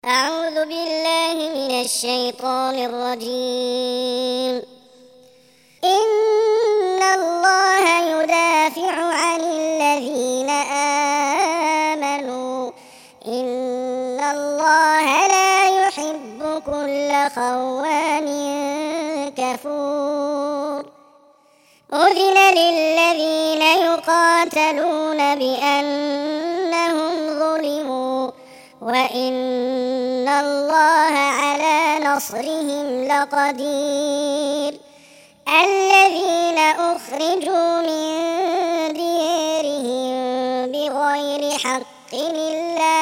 أعوذ بالله من الشيطان الرجيم. إن الله يدافع عن الذين آمنوا إن الله لا يحب كل خوان كفور. أذن للذين يقاتلون بأنهم ظلموا وإن الله على نصرهم لقدير. الذين أخرجوا من ديارهم بغير حق إلا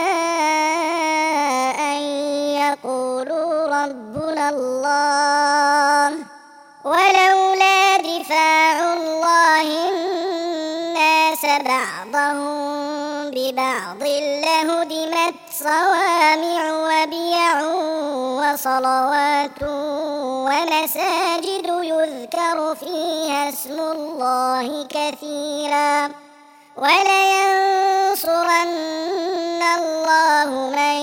أن يقولوا ربنا الله ولولا دفاع الله الناس بعضهم ببعض لهدمت صوامع وبيع وصلوات ومساجد يذكر فيها اسم الله كثيرا ولينصرن الله من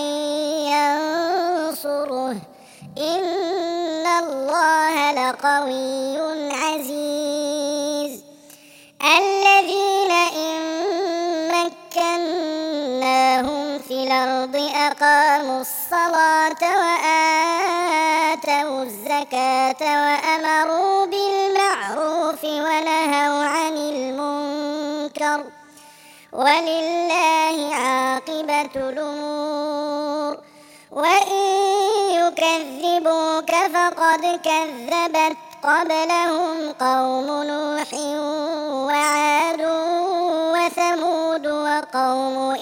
ينصره إن الله لقوي عزيز. الذين إن مكناهم في الأرض أقاموا الصلاة وآتوا الزكاة وأمروا بالمعروف ونهوا عن المنكر ولله عاقبة الأمور. وإن يكذبوك فقد كذبت قبلهم قوم نوح وعاد وثمود وقوم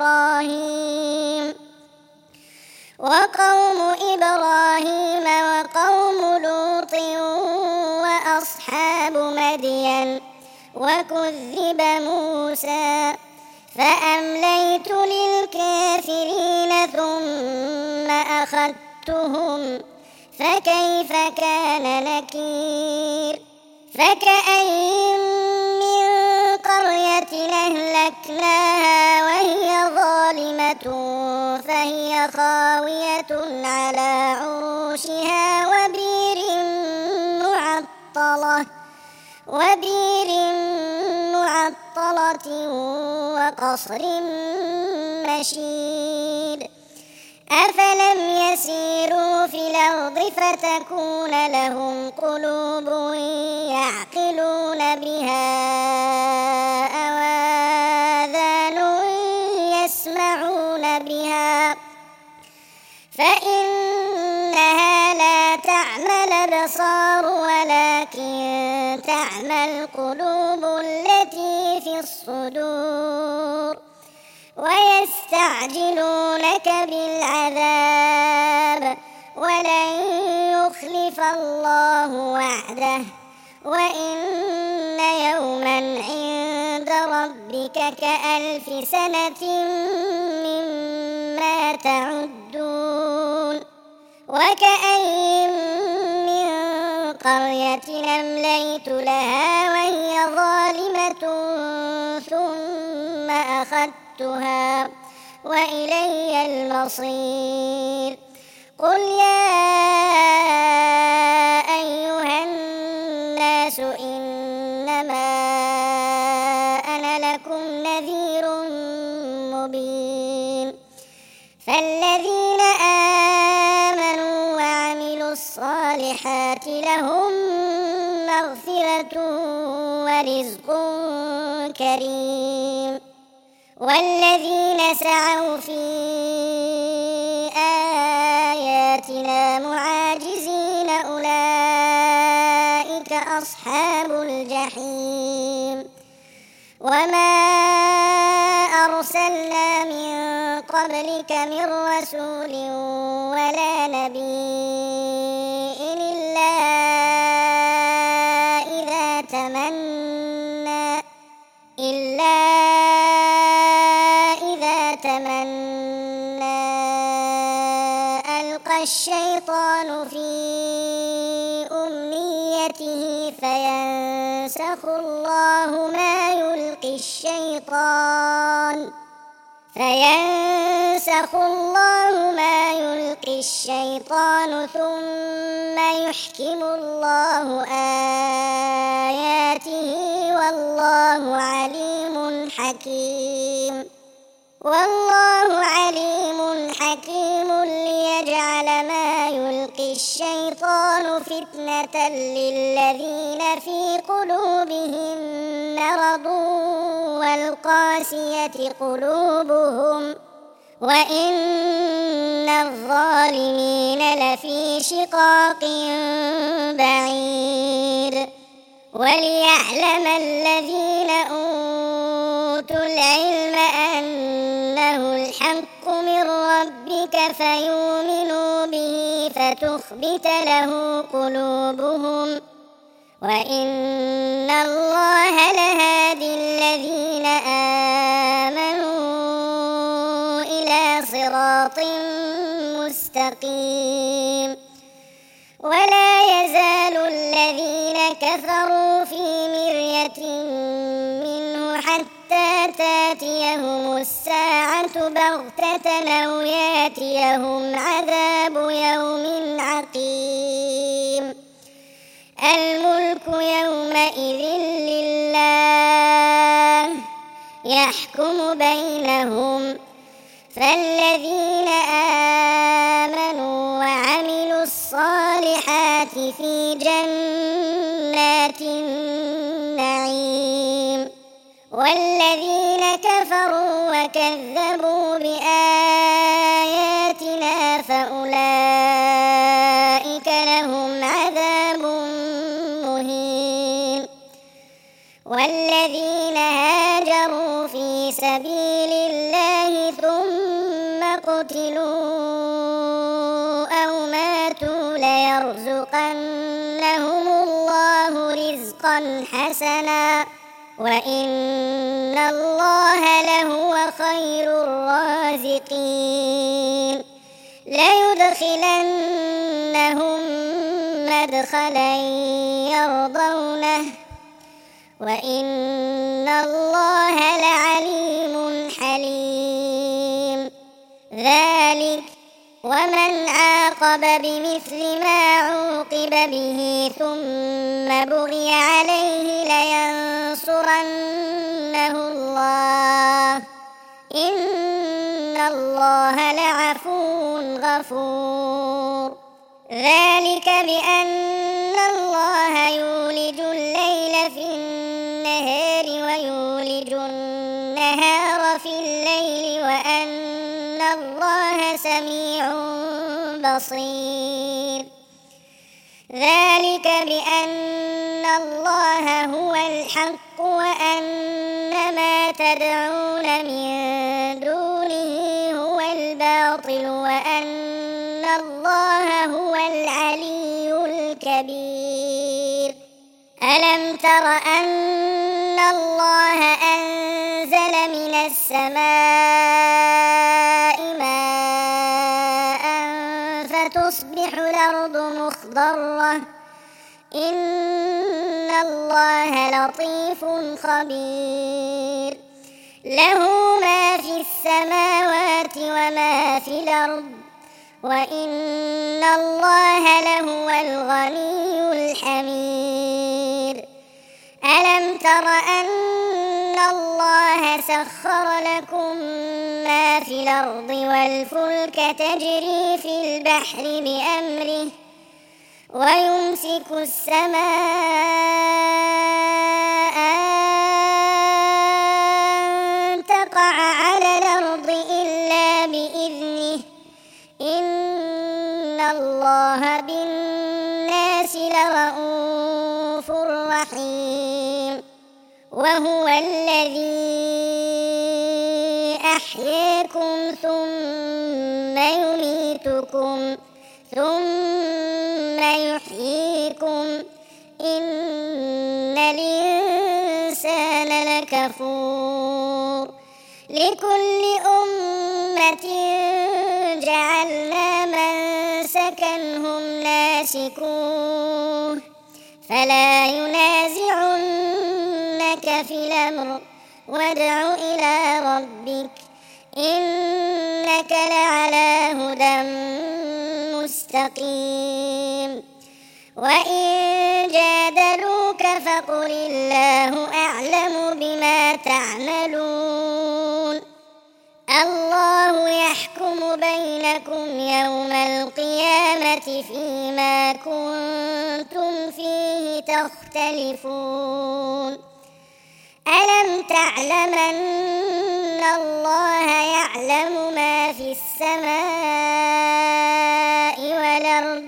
إبراهيم وقوم لوط وأصحاب مدين وكذب موسى فأمليت للكافرين ثم أخذتهم فكيف كان نكير. فكأين من قرية أهلكناها وهي ظالمة فهي خاوية على عروشها وبئر معطلة وقصر مشيد. أفلم يسيروا في الأرض فتكون لهم قلوب يعقلون بها أو آذان يسمعون بها فإنها لا تعمى الأبصار ولكن تعمى القلوب التي في الصدور. ويستعجلونك بالعذاب ولن يخلف الله وعده وإن يوما عند ربك كألف سنة مما تعدون. وكأين من قرية أمليت لها وهي ظالمة ثم أخذتها وإلي المصير. قل يا أيها الناس إنما أنا لكم نذير مبين. فالذين آمنوا وعملوا الصالحات لهم مغفرة ورزق كريم. والذين سعوا في آياتنا معاجزين أولئك أصحاب الجحيم. وما أرسلنا من قبلك من رسول ولا نبي إلا إذا تمنى ألقى الشيطان في أمنيته فينسخ الله ما يلقي الشيطان فينسخ الله ما يلقي الشيطان ثم يحكم الله آياته والله عليم حكيم. والله عليم حكيم ليجعل ما يلقي الشيطان فتنة للذين في قلوبهم مرض والقاسية قلوبهم وإن الظالمين لفي شقاق بعيد. وليعلم الذين أوتوا العلم أنه الحق من ربك فيؤمنوا به فتخبت له قلوبهم وإن الله لهادي الذين آمنوا إلى صراط مستقيم. ولا يزال الذين كفروا في مرية منه حتى تاتيهم الساعة بغتة أو ياتيهم عذاب يوم عقيم. الملك يومئذ لله يحكم بينهم فالذين آمنوا وعملوا الصالحات في جنات النعيم والذين كفروا وكذبوا بآياتنا فأولئك لهم عذاب مهين. والذين هاجروا في سبيل الله ثم قتلوا أو ماتوا ليرزقنهم الله رزقا حسنا وإن الله لهو خير الرازقين. ليدخلنهم مدخلا يرضونه وإن الله لعليم حليم. ذلك ومن عاقب بمثل ما عوقب به ثم بغي عليه لينصرنه الله إن الله لعفو غفور. ذلك بأن الله يولج الليل في النهار ويولج النهار في الليل وأن الله سميع بصير. ذلك بأن الله هو الحق وأن ما تدعون من دونه هو الباطل وأن الله هو العلي الكبير. ألم تر أن الله أنزل من السماء ماء فتصبح الأرض مخضرة إن الله لطيف خبير. له ما في السماوات وما في الأرض وإن الله لهو الغني الحميد. ألم تر أن الله سخر لكم ما في الأرض والفلك تجري في البحر بأمره ويمسك السماء أن تقع على الأرض إلا بإذنه إن الله بالناس لرءوف رحيم. وهو الذي أحياكم ثم يميتكم ثم يحييكم إن الإنسان لكفور. لكل أمة جعلنا منسكا هم ناسكوه فلا ينازعنك في الأمر وادع إلى ربك إنك لعلى هدى مستقيم وإن جادلوك فقل الله أعلم بما تعملون الله يحكم بينكم يوم القيامة فيما كنتم فيه تختلفون ألم تعلم أن الله يعلم ما في السماء والأرض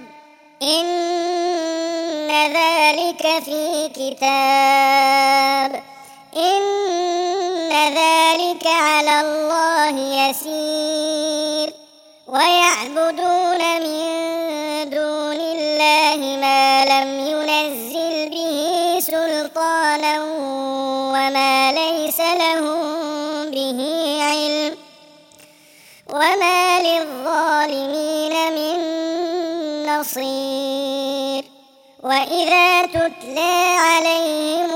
إن ذلك في كتاب إن ذلك على الله يسير ويعبدون من دون الله ما لم ينزل به سلطانا وما ليس لهم به علم وما للظالمين من نصير وإذا تتلى عليهم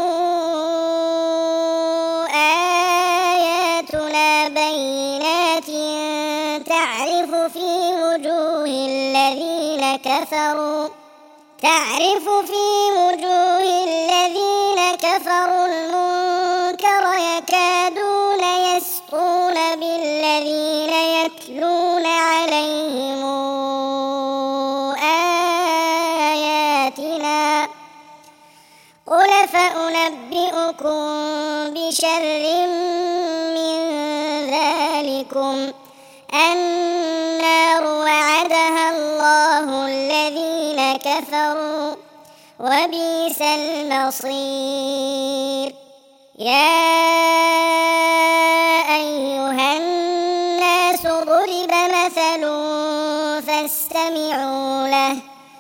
آياتنا بينات تعرف في وجوه الذين كفروا المنكر يكادون يسطون بالذين يتلون عليهم آياتنا قل فأنبئكم بشر من ذلكم النار وعدها الله الذين كفروا وبئس المصير يا أيها الناس ضرب مثل فاستمعوا له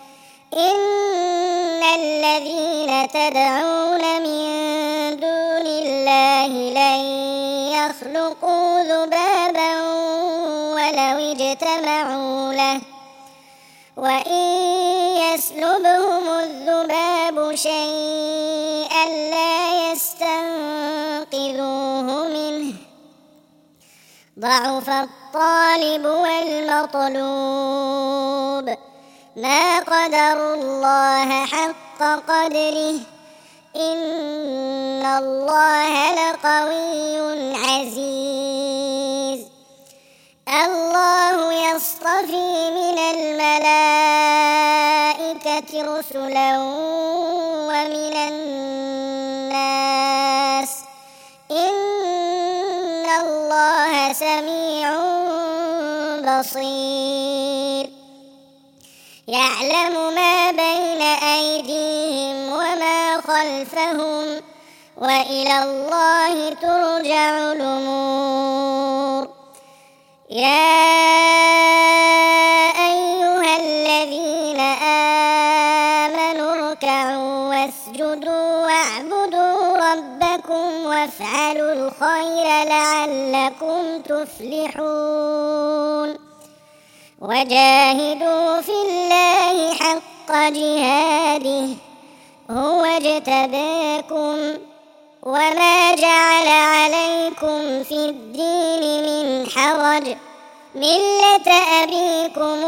إن الذين تدعون من دون الله لن يخلقوا ذبابا ولو اجتمعوا له وإن يسلبهم الذباب شيئا لا يستنقذوه منه ضعف الطالب والمطلوب ما قدروا الله حق قدره إن الله لقوي عزيز الله يصطفي من الملائكة رسلا ومن الناس إن الله سميع بصير يعلم ما بين أيديهم وما خلفهم وإلى الله ترجع الأمور يا أيها الذين آمنوا اركعوا واسجدوا واعبدوا ربكم وافعلوا الخير لعلكم تفلحون وجاهدوا في الله حق جهاده هو اجتباكم وما جعل عليكم في الدين من حرج ملة أبيكم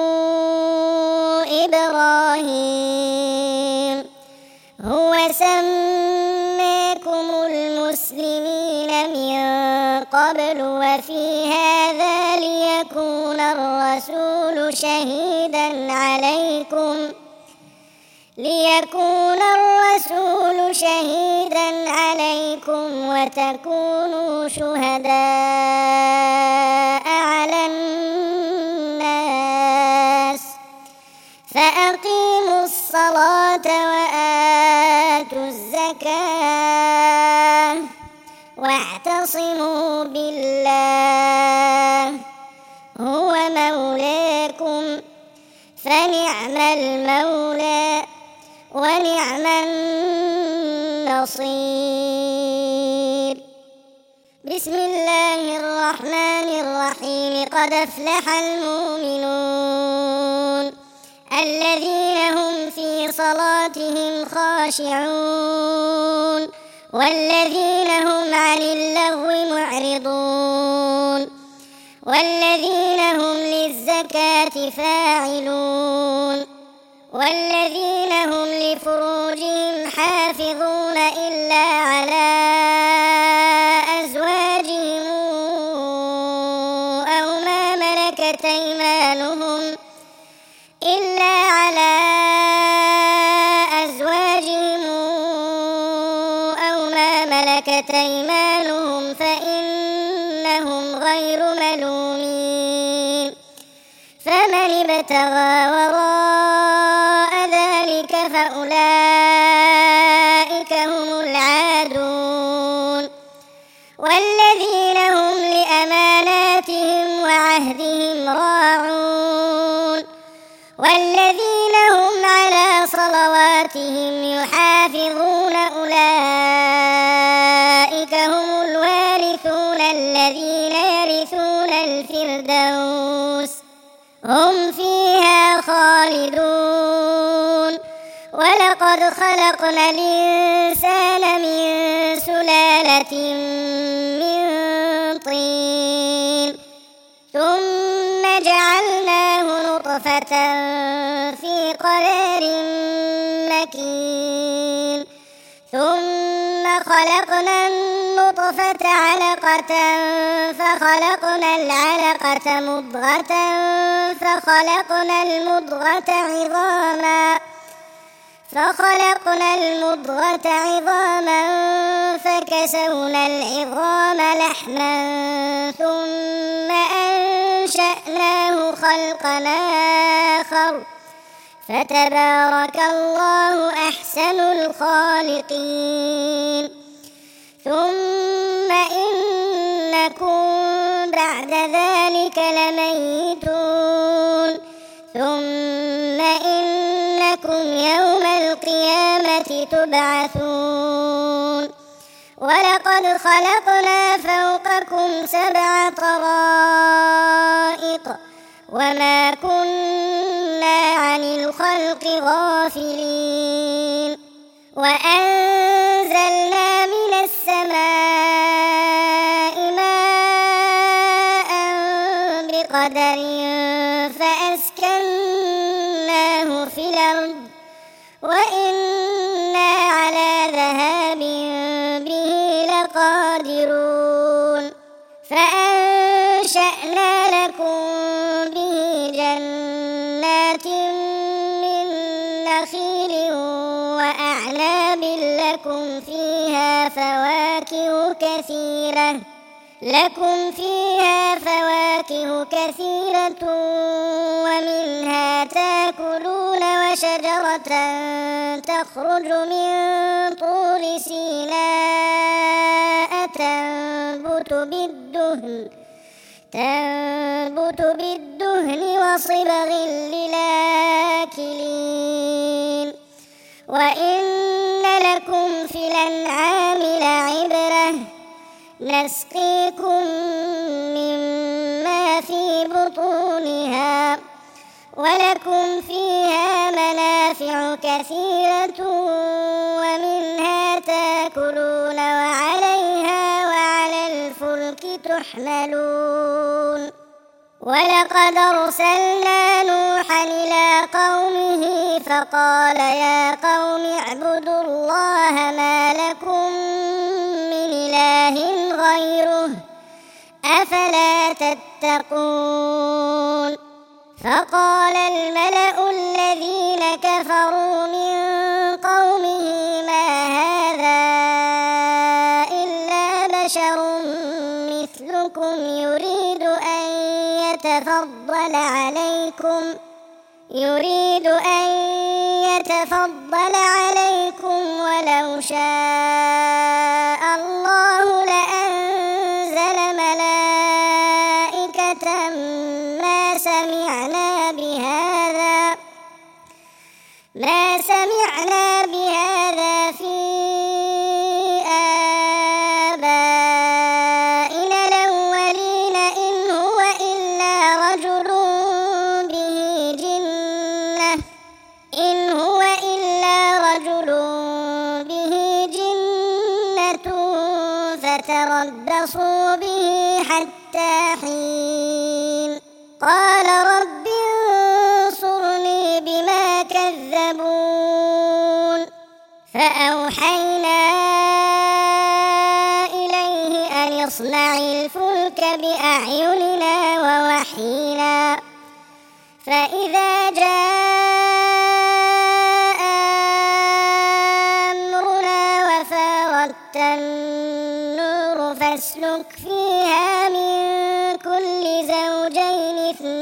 إبراهيم هو سماكم المسلمين من قبل وفي هذا ليكون الرسول شهيدا عليكم وتكونوا شهداء على الناس فأقيموا الصلاة وآتوا الزكاة واعتصموا بالله هو مولاكم فنعم المولى ونعم النصير بسم الله الرحمن الرحيم قد أفلح المؤمنون الذين هم في صلاتهم خاشعون والذين هم عن اللغو معرضون والذين هم للزكاة فاعلون والذين هم لفروجهم حافظون إلا على أزواجهم أو ما ملكت أيمانهم فإنهم غير ملومين فمن ابتغى وراء ذلك فأولئك هم العادون والذين هم لأماناتهم وعهدهم راعون والذين هم على صلواتهم يحافظون أولئك هم الوارثون الذين يرثون الفردوس هم فيها خالدون ولقد خلقنا الإنسان من سلالة من طين ثم جعلناه نطفة في قرار مكين ثم خلقنا النطفة علقة فخلقنا العلقة مضغة فخلقنا المضغة عظاما فكسونا العظام لحما ثم أنشأناه خلقا آخر فتبارك الله أحسن الخالقين ثم إنكم بعد ذلك لميتون ثم إنكم يوم القيامة تبعثون ولقد خلقنا فوقكم 7 طرائق وما كنا عن الخلق غافلين وأنزلنا من السماء ماء بقدر فأسكناه في الأرض وإنا على ذهاب به لقادرون فأنشأنا لكم به جنات من نخيل وأعناب لكم فيها فواكه كثيرة ومنها تأكلون وشجرة تخرج من طور سيناء تنبت بالدهن وصبغ للآكلين وإن لكم في الأنعام لعبرة نسقيكم مما في بطونها ولكم فيها منافع كثيرة ومنها تأكلون وعليها وعلى الفلك تحملون ولقد أرسلنا نوحا إلى قومه فقال يا قوم اعبدوا الله ما لكم من إله غيره أفلا تتقون فقال الملأ الذين كفروا من قومه ما هذا إلا بشر مثلكم يريد أن يتفضل عليكم ولو شاء الله لأنزل ملائكة ما سمعنا بهذا في آبائنا الأولين إن هو إلا رجل به جنة فتربصوا به حتى حين قال رب انصرني بما كذبون فأوحينا إليه أن اصنع الفلك بأعيننا ووحينا فإذا جاء أمرنا وفاردت النور فاسلك فيها من كل زوجين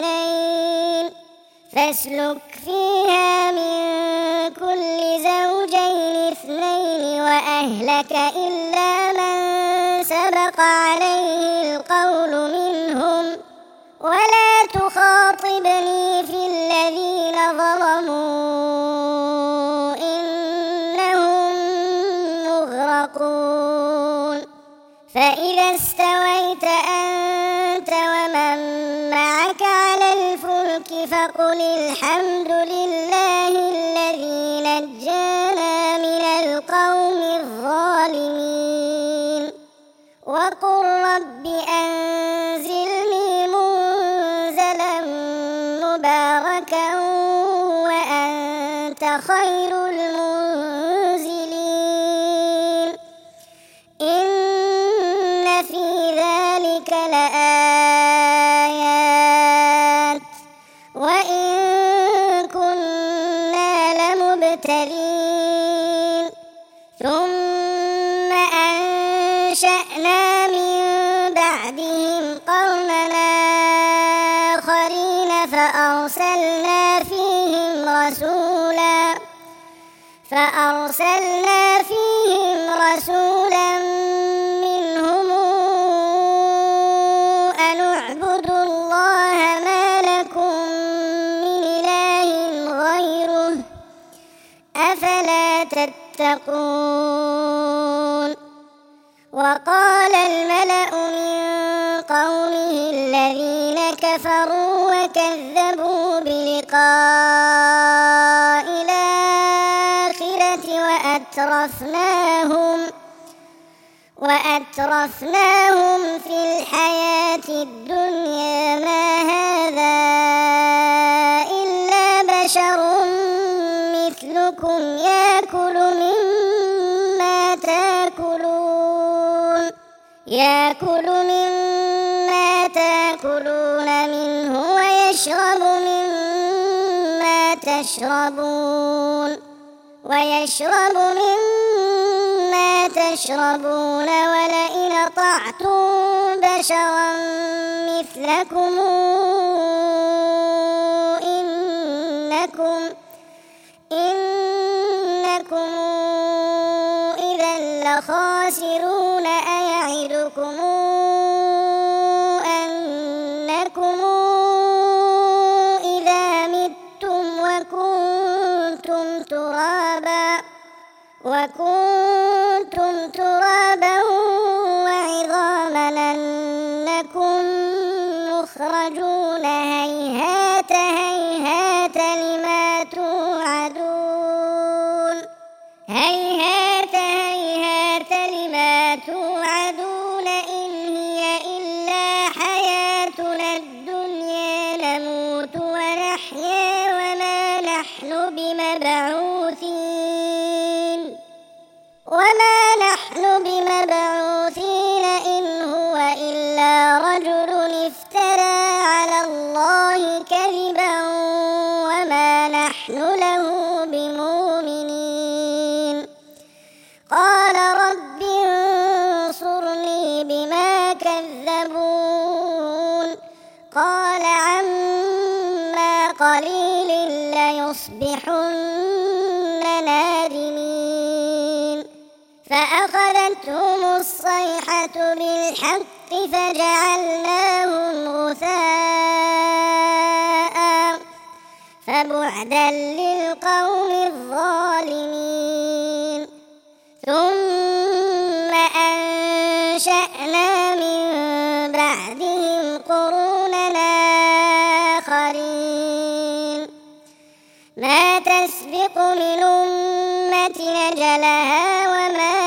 اثنين وأهلك إلا من سبق عليه القول منهم ولا تخاطبني في الذين ظلموا إنهم مغرقون فإذا استويت أنت ومن معك على الفلك فقل الحمد لله الذي نجانا من القوم الظالمين وقل رب أنزلني منزلا مباركا وأنت خير المنزلين إن في ذلك لآيات وإن كنا لمبتلين ثم أنشأنا من بعدهم قرنا آخرين فأرسلنا فيهم رسولا منهم أن اعبدوا الله ما لكم من إله غيره أفلا تتقون وقال الملأ من قومه الذين كفروا وكذبوا بلقاء الآخرة وأترفناهم في الحياة الدنيا ما هذا إلا بشر مثلكم يأكل مما تأكلون منه ويشرب مما تشربون ولئن أطعتم بشرا مثلكم إنكم إذا لخاسرون أيعدكم أنكم إذا متم وكنتم ترابا وعظاما أنكم مخرجون هيهات هيهات لما توعدون إن هي إلا حياتنا الدنيا نموت ونحيا وما نحن بمبعوثين إن هو إلا رجل افترى على الله كذبا وما نحن له بمؤمنين قال رب انصرني بما كذبون قال عما قليل ليصبحن نادمين فأخذتهم الصيحة بالحق فجعلناهم غثاء فبعدا للقوم الظالمين ثم أنشأنا من بعدهم قرونا آخرين ما تسبق من أمة أجلها وما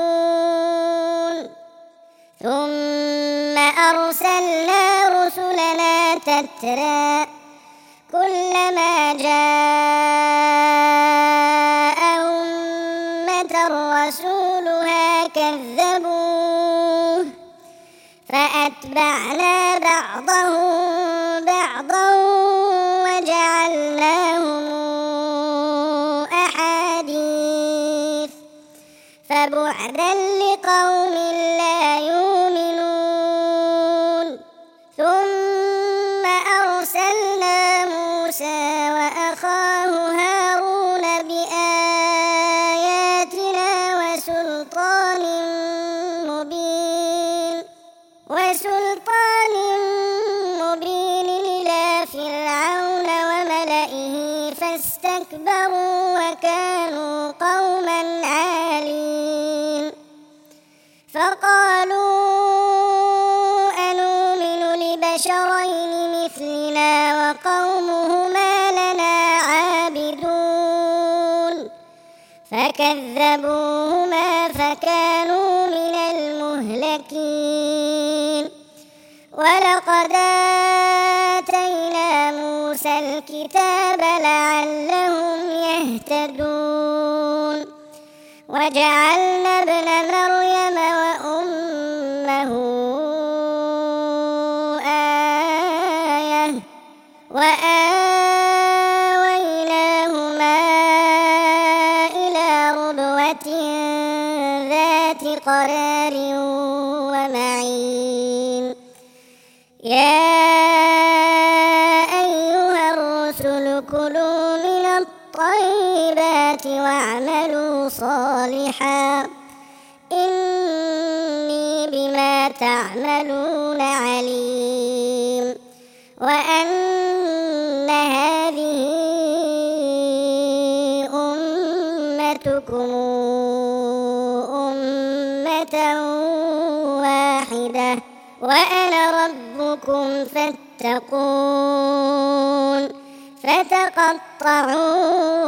يستأخرون ثم أرسلنا رسلنا تترى كلما جاء أمة رسولها كذبوه فأتبعنا بعضهم بعضا وجعلناهم أحاديث فبعدا لقوم لا يؤمنون ثم أرسلنا موسى وأخاه هارون بآياتنا وسلطان مبين إلى فرعون وملئه فاستكبروا وكانوا قوما عالين فقالوا أنؤمن لبشرين مثلنا وقومهما لنا عابدون فكذبوهما فكانوا من المهلكين ولقد آتينا موسى الكتاب لعلهم يهتدون وجعلنا ابن مريم وأمه آية وآويناهما إلى ربوة ذات قرار ومعين يا أيها الرسل كلوا من الطيبات واعملوا صالحا إني بما تعملون عليم وأن هذه أمتكم أمة واحدة وأنا ربكم فاتقون فتقطعوا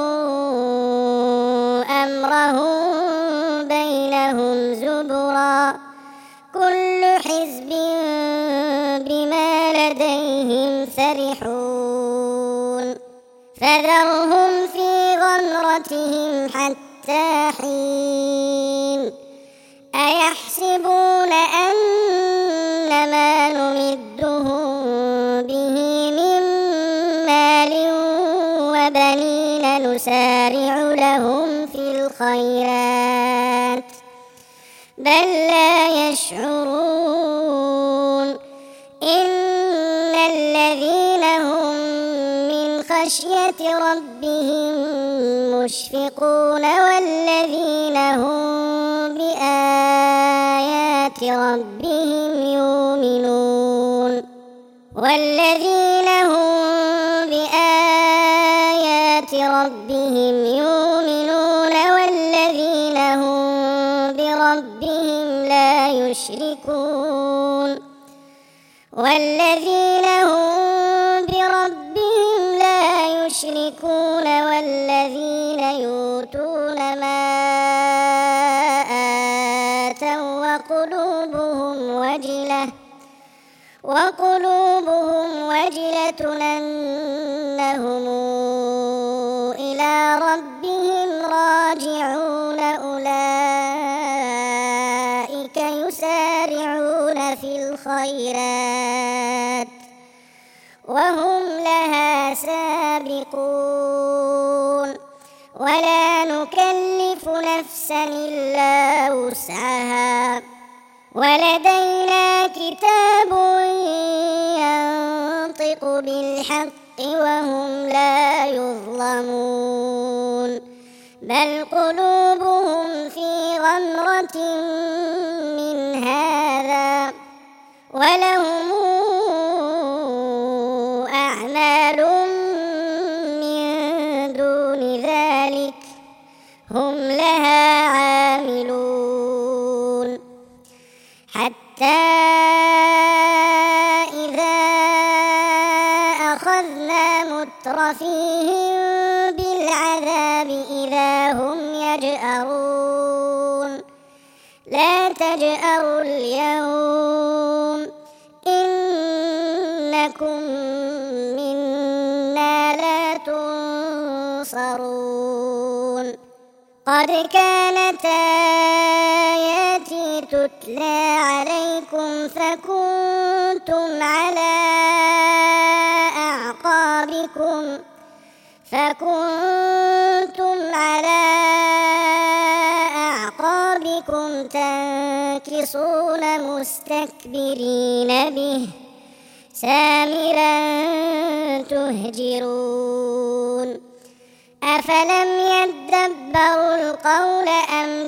أمرهم بينهم زبرا كل حزب بما لديهم فرحون فذرهم في غمرتهم حتى حين أيحسبون أن ما نمدهم به من مال وبنين نسارع لهم في الخيرات بل لا يشعرون إن الذين هم من خشية ربهم مشفقون والذين هم بآيات ربهم يؤمنون والذين هم بآيات ربهم يؤمنون والذين هم بربهم لا يشركون والذين هم بربهم لا يشركون والذين يؤتون ما آتوا وقلوبهم وجلة أنهم إلى ربهم راجعون أولئك يسارعون في الخيرات وهم لها سابقون ولا نكلف نفسا إلا وسعها ولدينا كتاب ينطق بالحق وهم لا يظلمون بل قلوبهم في غمرة من هذا ولهم أعمال من دون ذلك هم لها عاملون حتى إذا أخذنا مترفيهم بالعذاب إذا هم يجأرون لا تجأروا اليوم إنكم تنصرون قد كانت آياتي تتلى عليكم فكنتم على أعقابكم تنكصون مستكبرين به سامرا تهجرون أفلم يدبروا القول أم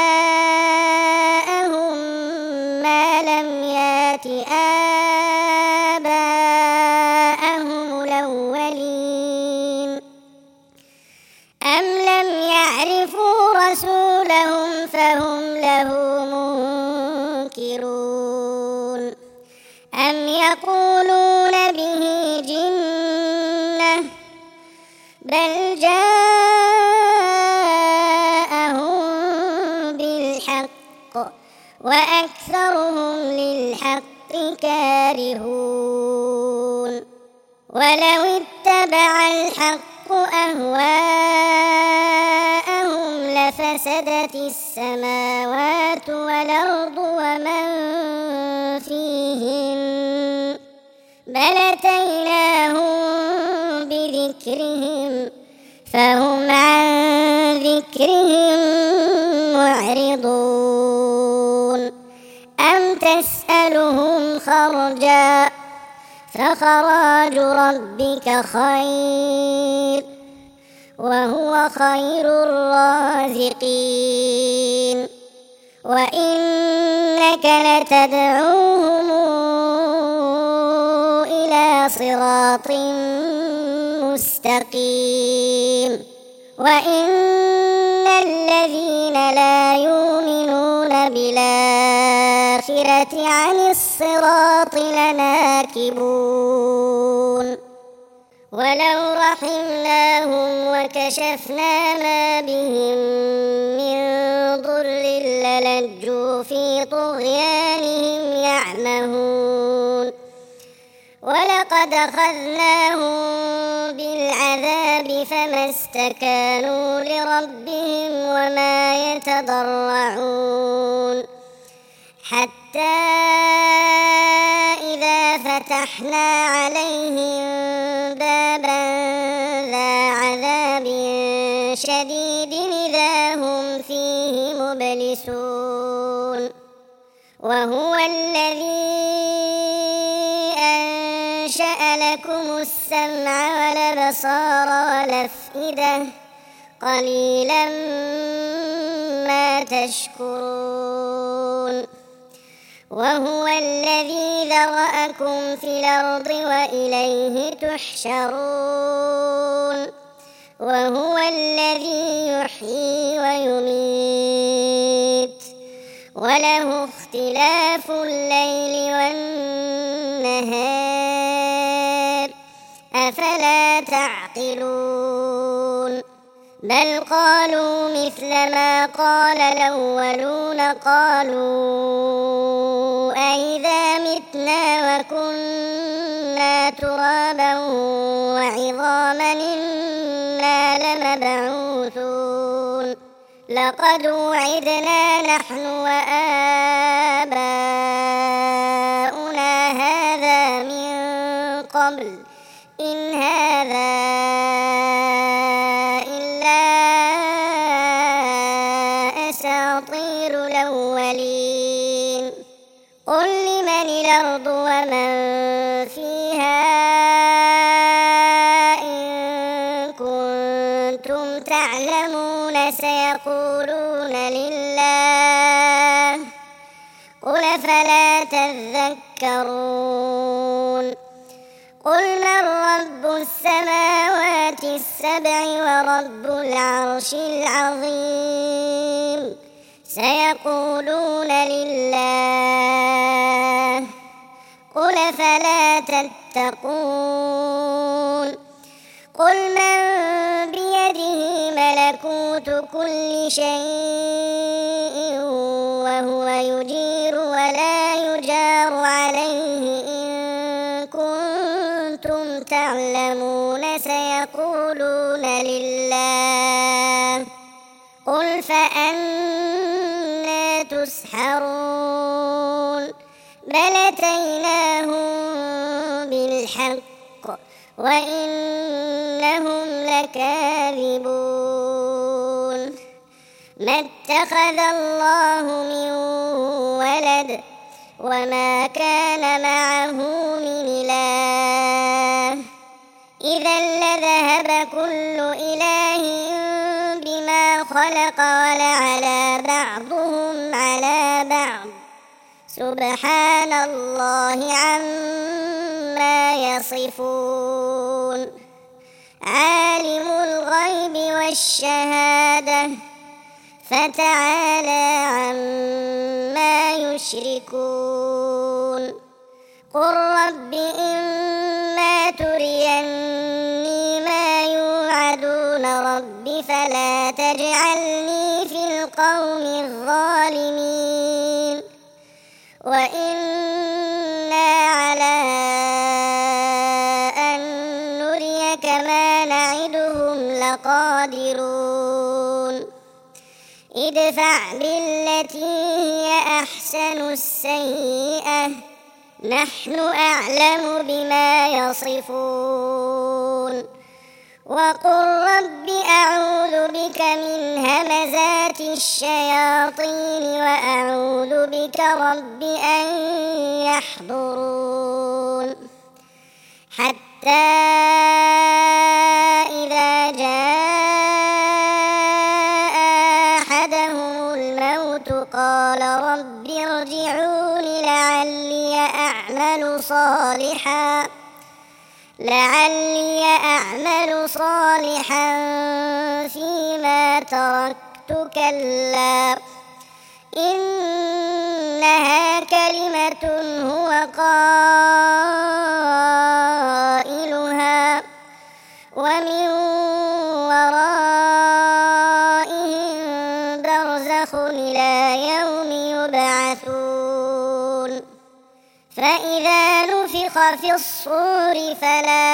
جاءهم ما لم يات آباءهم الأولين أم لم يعرفوا رسولهم فهم له منكرون أم يقولون به جنة بل جاءهم بالحق وأكثرهم للحق كارهون ولو اتبع الحق أهواءهم لفسدت السماوات والأرض ومن فيهن بل أتيناهم بذكرهم فهم عن ذكرهم معرضون أم تسألهم خرجا فخراج ربك خير وهو خير الرازقين وإنك لتدعوهم إلى صراط مستقيم وإن الذين لا يؤمنون بالآخرة عن الصراط لناكبون ولو رحمناهم وكشفنا ما بهم من ضر للجوا في طغيانهم يعمهون ولقد أخذناهم بالعذاب فما استكانوا لربهم وما يتضرعون حتى إذا فتحنا عليهم بابا ذا عذاب شديد إذا هم فيه مبلسون وهو الذي أنشأ لكم السمع والأبصار والأفئدة قليلا ما تشكرون وهو الذي ذرأكم في الأرض وإليه تحشرون وهو الذي يحيي ويميت وله اختلاف الليل والنهار أفلا تعقلون بل قالوا مثل ما قال الأولون قالوا أئذا متنا وكنا ترابا وعظاما إنا لمبعوثون لقد وعدنا نحن وآباؤنا هذا من قبل إن هذا إلا أساطير الأولين قل لمن الأرض ومن فيها إن كنتم تعلمون سيقولون لله قل فلا تذكرون قل من رب السماوات السبع ورب العرش العظيم سيقولون لله قل فلا تتقون قل من بيده ملكوت كل شيء وهو يجير ولا يجار عليه إن كنتم تعلمون يعلمون سيقولون لله قل فأنى تسحرون بل أتيناهم بالحق وإنهم لكاذبون ما اتخذ الله من ولد وما كان معه من إله إذا لذهب كل إله بما خلق ولعلى بعضهم على بعض سبحان الله عما يصفون عالم الغيب والشهادة فتعالى عما يشركون قل رب إما تريني ما يوعدون رب فلا تجعلني في القوم الظالمين وإنا على أن نريك ما نعدهم لقادرون ادفع بالتي هي أحسن السيئة نحن أعلم بما يصفون وقل رب أعوذ بك من همزات الشياطين وأعوذ بك رب أن يحضرون حتى إذا جاء أحدهم الموت قال رب ارجعون لعلي أعمل صالحا فيما تركت كلا إنها كلمة هو قائلها ومن ورائهم برزخ إلى يوم يبعثون فإذا نفخ في الصور فلا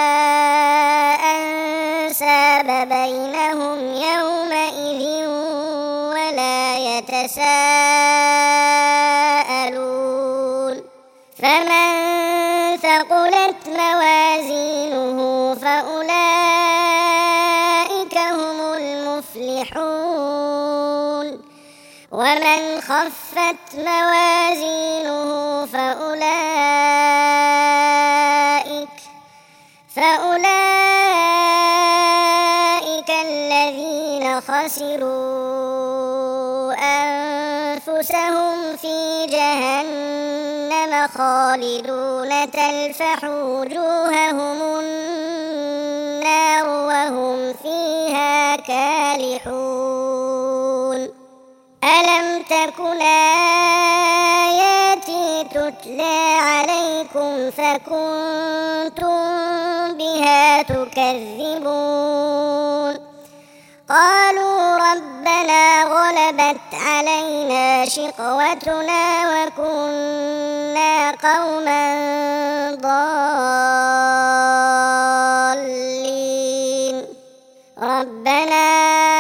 أنساب بينهم يومئذ ولا يتساءلون فمن ثقلت موازينه فأولئك هم المفلحون ومن خفت موازينه فأولئك الذين خسروا أنفسهم في جهنم خالدون تلفح وجوههم النار وهم فيها كالحون ألم تكن آياتي تتلى عليكم فكنتم بها تكذبون قالوا ربنا غلبت علينا شقوتنا وكنا قوما ضالين ربنا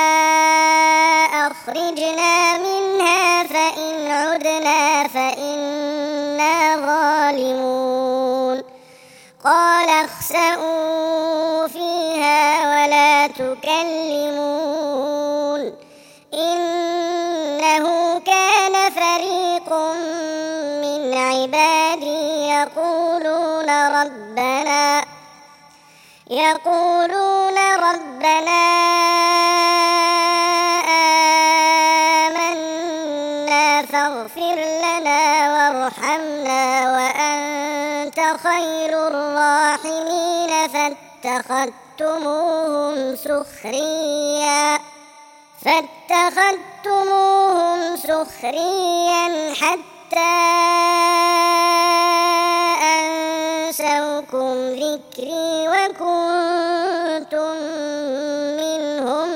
أخرجنا منها فإن عدنا فإنا ظالمون قال اخسئوا فيها ولا تكلمون إنه كان فريق من عبادي يقولون ربنا آمنا فاغفر لنا وارحمنا وأنت خير الراحمين فاتخذتموهم سخريا حتى أنسوكم ذكري وكنتم منهم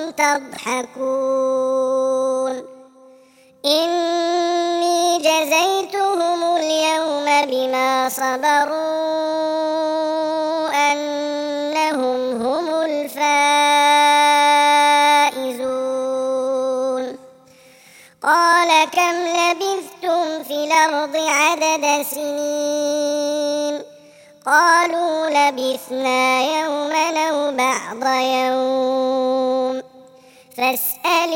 تضحكون إني جزيتهم اليوم بما صبروا سنين قالوا لبثنا يوما أو بعض يوم فاسأل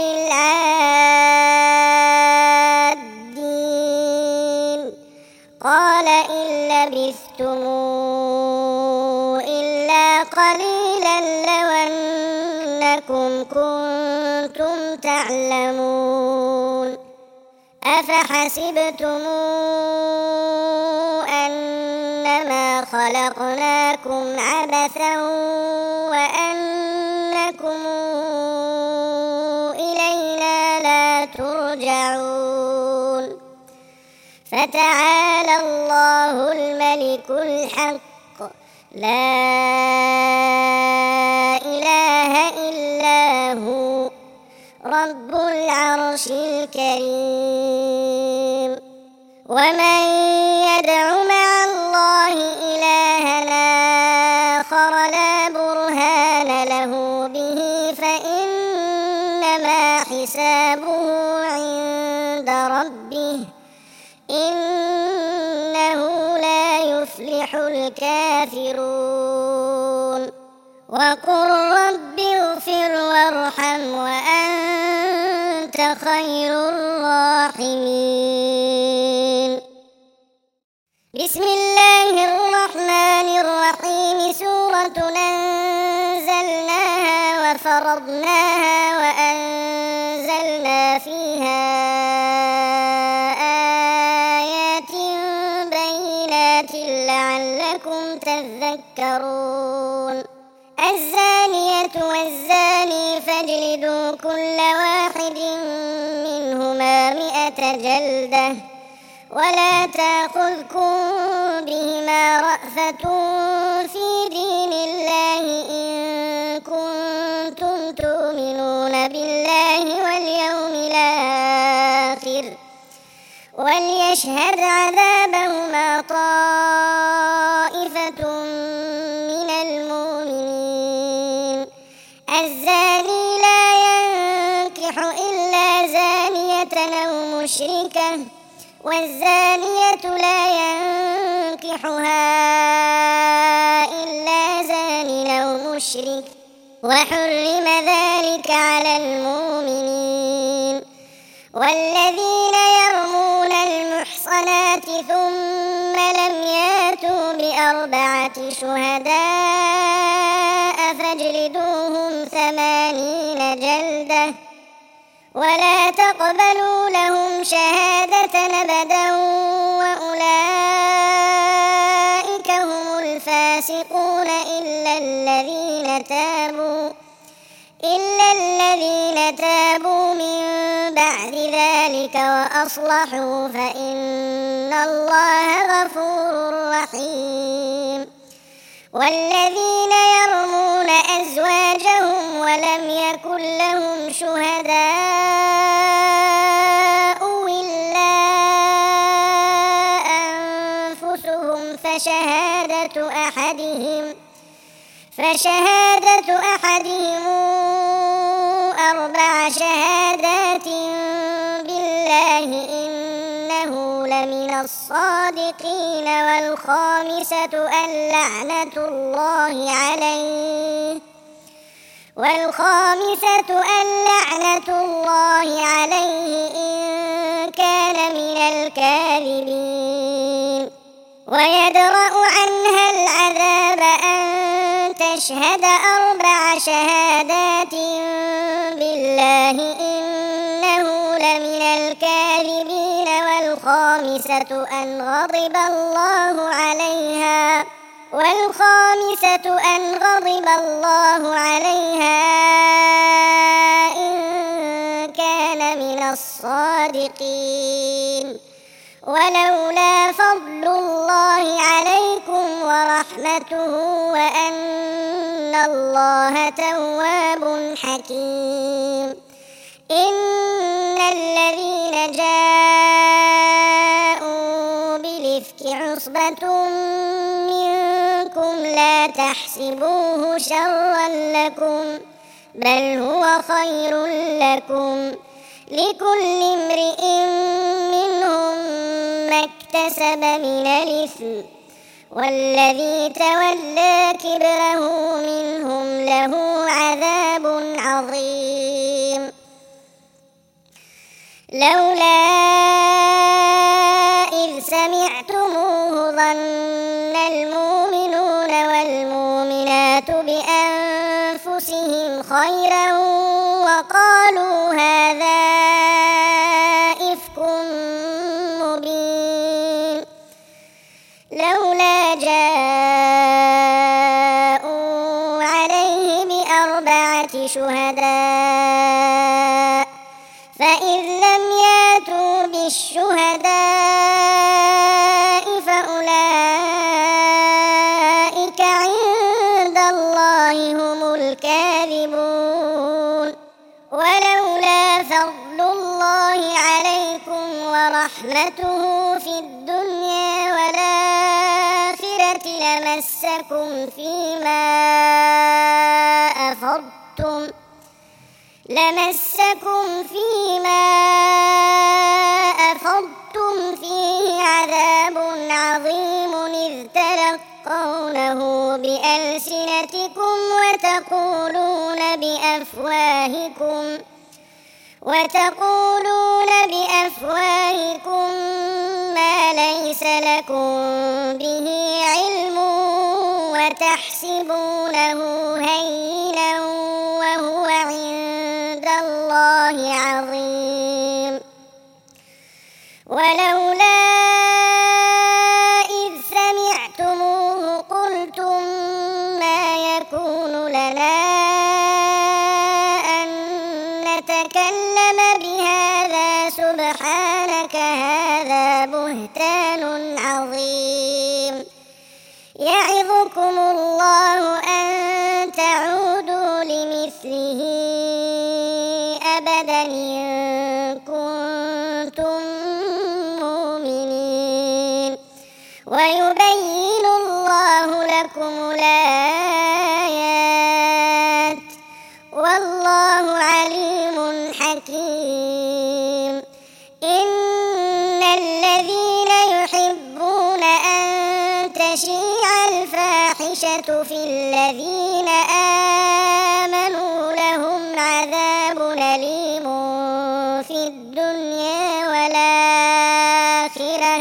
العادين قال إن لبثتم إلا قليلا لو أنكم كنتم تعلمون أفحسبتم أنما خلقناكم عبثا وأنكم إلينا لا ترجعون فتعالى الله الملك الحق لا إله إلا هو رب العرش الكريم ومن يدع مع الله إلها آخر لا برهان له به فإنما حسابه عند ربه إنه لا يفلح الكافرون وقل رب اغفر وارحم وأنت خير الراحمين بسم الله الرحمن الرحيم سورة أنزلناها وفرضناها وأنزلنا فيها آيات بينات لعلكم تذكرون الزانية والزاني فاجلدوا كل واحد منهما 100 جلدة ولا تأخذكم بهما رأفة في دين الله إن كنتم تؤمنون بالله واليوم الآخر وليشهد عذابهما طائفة من المؤمنين الزاني لا ينكح إلا زانية أو مشركة والزانية لا ينكحها إلا زان أو مشرك وحرم ذلك على المؤمنين والذين يرمون المحصنات ثم لم ياتوا ب4 شهداء فاجلدوهم 80 جلدة ولا تقبلوا لهم شهادة أبدا وأولئك هم الفاسقون إلا الذين تابوا من بعد ذلك وأصلحوا فإن الله غفور رحيم والذين يرمون أزواجهم ولم يكن لهم شهداء إلا أنفسهم فشهادة أحدهم 4 شهادات بالله إنه لمن الصادقين والخامسة أن لعنة الله عليه إن كان من الكاذبين ويدرأ عنها العذاب أن تشهد 4 شهادات بالله إنه لمن الكاذبين والخامسة أن غضب الله عليها إن كان من الصادقين ولولا فضل الله عليكم ورحمته وأن الله تواب حكيم إن الذين جاءوا بالإفك عصبة منكم لا تحسبوه شرا لكم بل هو خير لكم لكل امرئ منهم ما اكتسب من الإثم والذي تولى كبره منهم له عذاب عظيم. لولا إذ سمعتموه ظن المؤمنون والمؤمنات بأنفسهم خيرا وقالوا هذا إفك مبين. لولا جاءوا عليه بأربعة شهداء فإذ لم يأتوا بالشهداء فأولئك عند الله هم الكاذبون. ولولا فضل الله عليكم ورحمته في الدنيا والآخرة لمسكم فيما أفضتم فيه عذاب عظيم إذ تلقونه بألسنتكم وتقولون بأفواهكم ما ليس لكم به علم وتحسبونه هينا وهو عند الله عظيم. ولولا إذ سمعتموه قلتم ما يكون لنا أن نتكلم بهذا سبحانك هذا بهتان عظيم. يعظكم الله أن تعودوا لمثله أبدا إن كنتم مؤمنين ويبين الله لكم الآيات والله عليم حكيم. إن الذين يحبون أن تشيع الفاحشة في الذين آمنوا لهم عذاب أليم في الدنيا والآخرة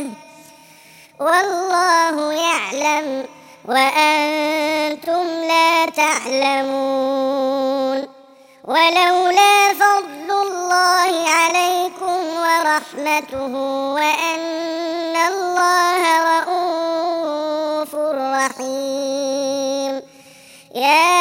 والله يعلم وأنتم لا تعلمون. ولولا فضل الله عليكم ورحمته وأن الله رؤوف رحيم. يا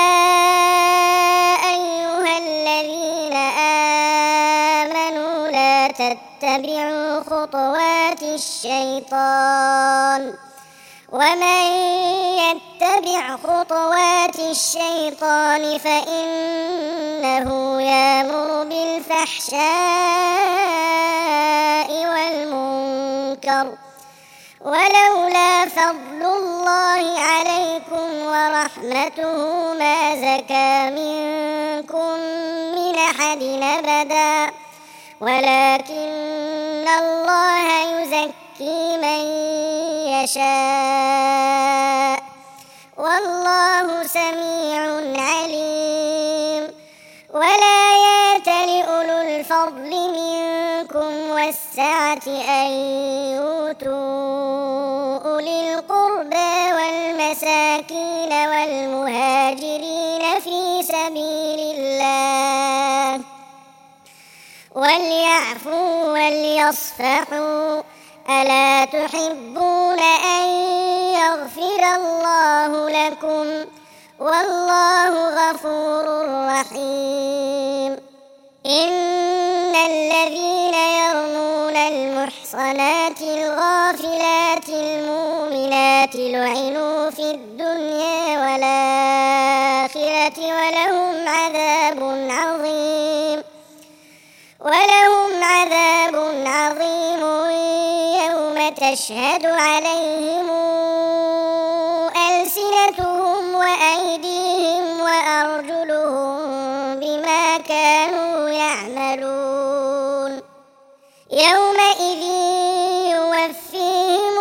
أيها الذين آمنوا لا تتبعوا خطوات الشيطان ومن يتبع خطوات الشيطان فإنه يأمر بالفحشاء والمنكر. ولولا فضل الله عليكم ورحمته ما زكى منكم من أحد أبدا ولكن الله يزكي من يشاء والله سميع عليم. ولا يأتل أولو الفضل منكم والسعة أن يؤتوا أولي القربى والمساكين والمهاجرين في سبيل الله وليعفوا وليصفحوا ألا تحبون أن يغفر الله لكم والله غفور رحيم. إن الذين يرمون المحصنات الغافلات المؤمنات لعنوا في الدنيا والآخرة ولهم عذاب عظيم يوم تشهد عليهم ألسنتهم وأيديهم وأرجلهم بما كانوا يعملون. يومئذ يوفيهم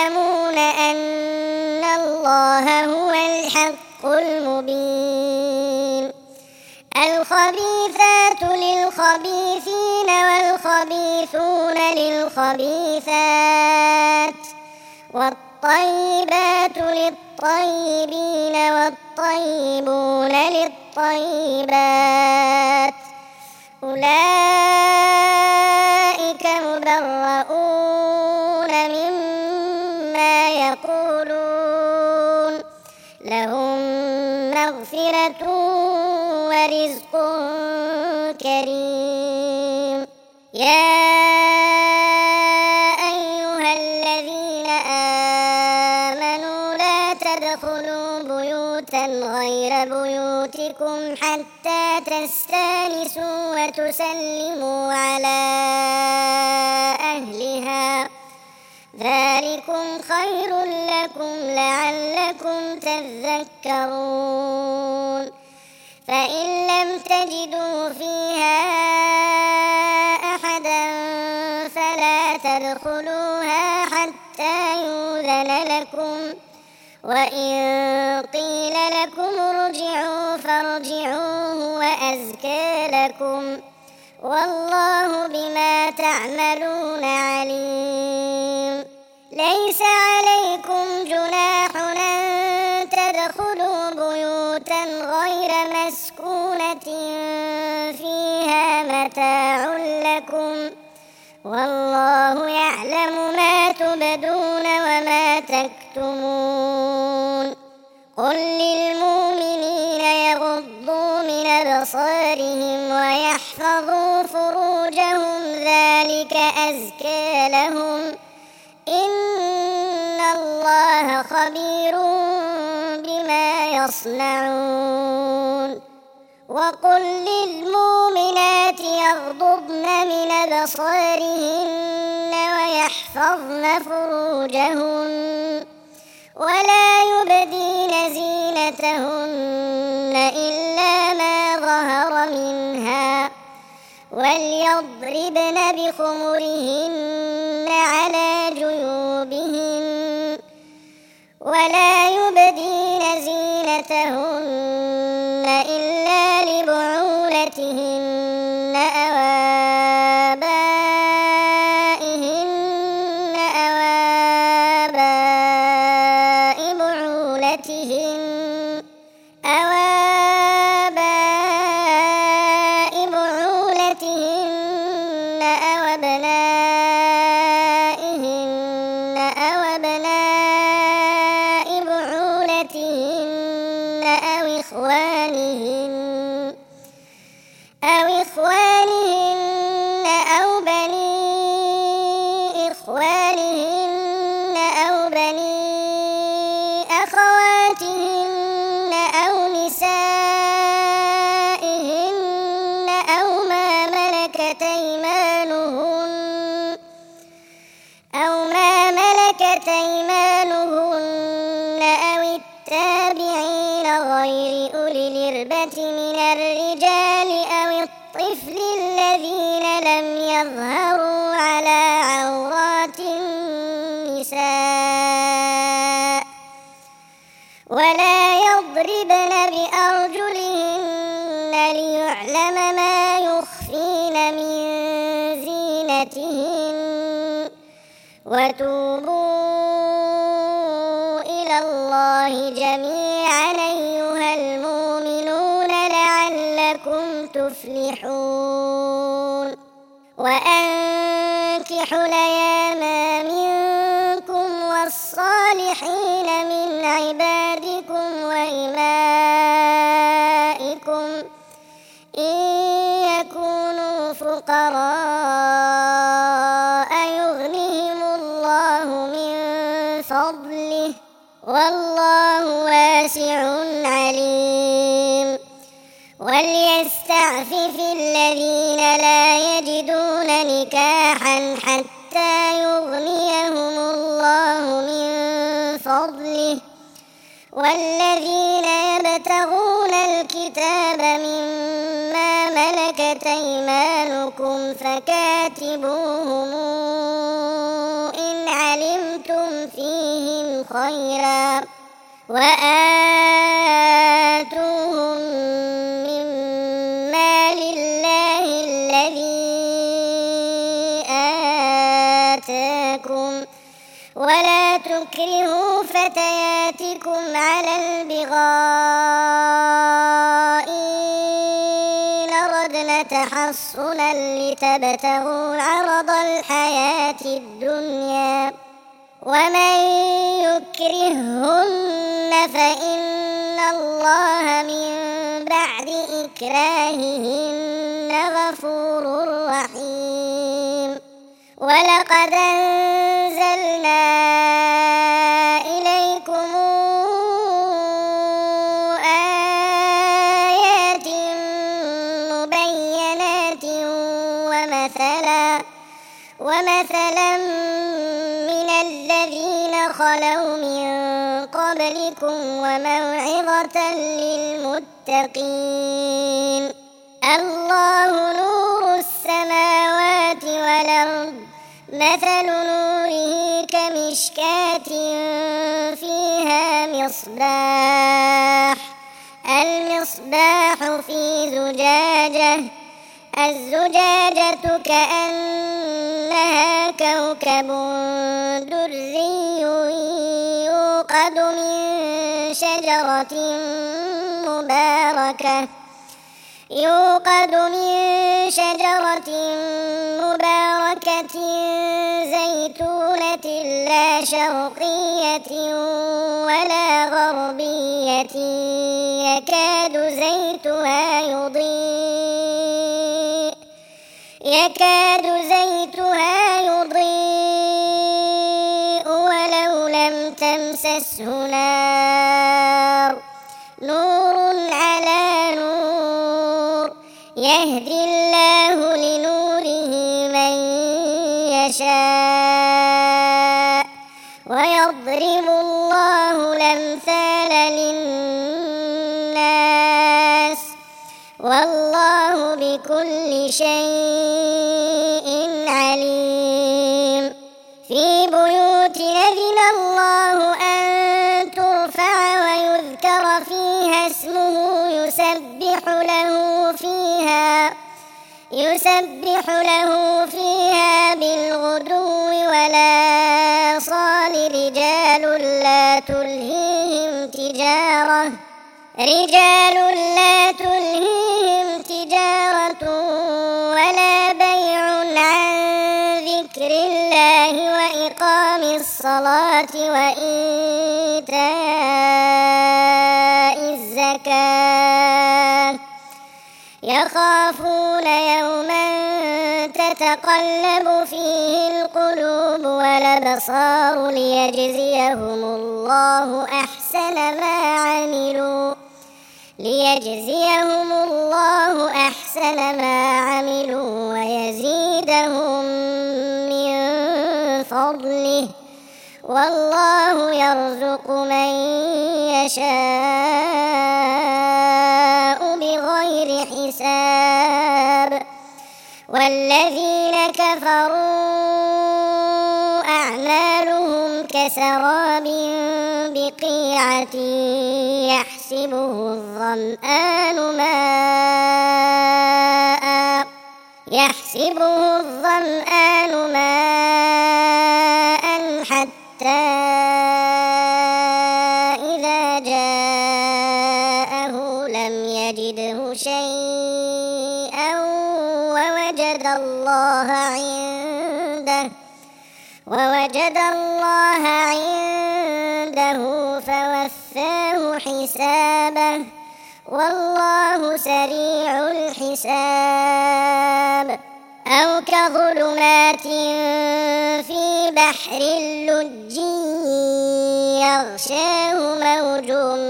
يعلمون أن الله هو الحق المبين. الخبيثات للخبيثين والخبيثون للخبيثات والطيبات للطيبين والطيبون للطيبات أولئك مبرؤون مما يقولون لهم مغفرة ورزق كريم. يا أيها الذين آمنوا لا تدخلوا بيوتا غير بيوتكم حتى تستأنسوا وتسلموا على أهلها ذلكم خير لكم لعلكم تذكرون. فإن لم تجدوا فيها أحدا فلا تدخلوها حتى يؤذن لكم، وإن قيل لكم ارجعوا فارجعوا هو أزكى لكم، والله بما تعملون عليم. ليس عليكم جناح أن تدخلوا بيوتا غير مسكونة فيها متاع لكم، والله يعلم ما تبدون وما تكتمون. قل للمؤمنين يغضوا من أبصارهم ويحفظوا فروجهم ذلك أزكى لهم، إن الله خبير بما يصنعون. وقل للمؤمنات يغضضن من أبصارهن ويحفظن فروجهن ولا يبدين زينتهن إلا ما ظهر منها، وليضربن بخمرهن على جيوبهن ولا يبدين زينتهن إلا لبعولتهن أو آبائهن أو آباء بعولتهن أو آباء بعولتهن أو أبنائهن أو أبناء بعولتهن أو إخوانهن أو بني إخوانهن أو بني أخواتهن أو نسائهن أو ما ملكت أيمانهن أو التابعين غير أولي الإربة من الرجال أو الطفل الذين لم يظهروا على عورات النساء، ولا يضربن بأرجلهن ليعلم ما يخفين من زينتهن. وتوبوا إلى الله جميعا أيها المؤمنون لعلكم تفلحون. وأنكحوا الأيام منكم والصالحين من عبادكم وإمائكم إن يكونوا فقراء يغنهم الله من فضله، والله واسع عليم. وليستعفف الذين لا يجدون نكاحا حتى يغنيهم الله من فضله، والذين يبتغون الكتاب مما ملكت أيمانكم فكاتبوهم إن علمتم فيهم فيهم خيرا وآتوهم مما لله الذي آتاكم ولا تكرهوا فتياتكم على البغاء إن أردنا تحصنا لتبتغوا عرض الحياة الدنيا ومن يكرههن فإن الله من بعد إكراههن غفور رحيم ولقد أنزلنا إليكم آيات مبينات ومثلا من الذين خلوا من قبلكم وموعظة للمتقين الله نور السماوات والأرض مثل نوره كمشكاة فيها المصباح في زجاجة الزجاجة كأنها كوكب دري يوقد من شجرة مباركة زيتونة لا شرقية ولا غربية يكاد زيتها يضيء ولو لم تمسسه نور على نور يهدي الله لنوره من يشاء ويضرب الله الأمثال للناس والله بكل شيء عليم في بيوت أذن الله أن ترفع ويذكر فيها اسمه يسبح له فيها بالغدو والآصال رجال لا تلهيهم تجارة ولا بيع عن ذكر الله وإقام الصلاة وإيتاء الزكاة يخافون يوما تتقلب فيه القلوب والأبصار ليجزيهم الله أحسن ما عملوا ويزيدهم من فضله والله يرزق من يشاء بغير حساب والذين كفروا أعمالهم كسراب بقيعة يحسبه الظمآن ماء حتى إذا جاءه لم يجده شيئا ووجد الله عنده فوفاه حسابه والله سريع الحساب أو كظلمات في بحر اللج يغشاه موج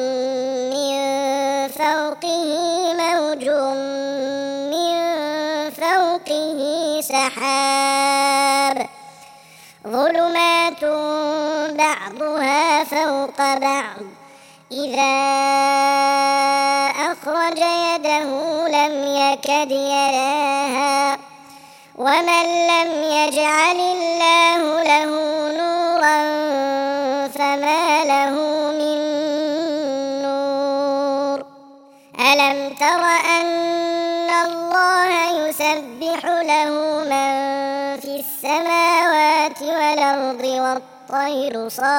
من فوقه سحاب ظلمات بعضها فوق بعض إذا أخرج يده لم يكد يراها ومن لم يجعل الله له نورا ما له من نور ألم تر أن الله يسبح له من في السماوات والأرض والطير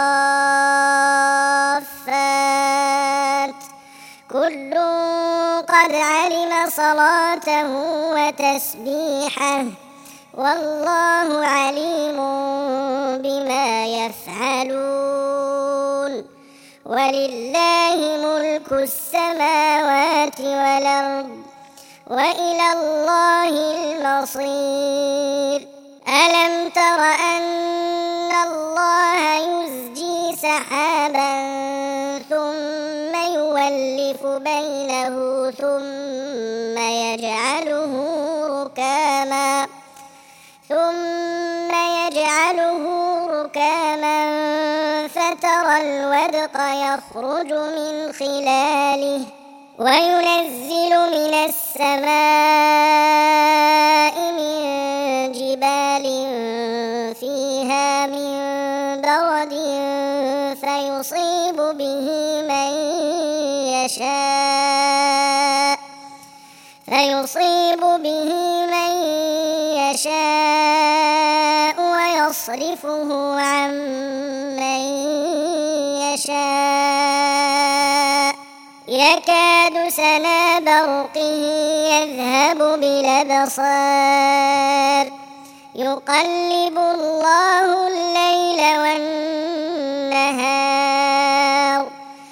صافات كل قد علم صلاته وتسبيحه والله عليم بما يفعلون ولله ملك السماوات والأرض وإلى الله المصير ألم تر أن الله يزجي سحابا ثم يولف بينه ثم يجعله ركاما فترى الودق يخرج من خلاله وينزل من السماء من جبال فيها من برد فيصيب به من يشاء ويصرفه عن من يشاء يكاد سنا برقه يذهب بالأبصار يقلب الله الليل والنهار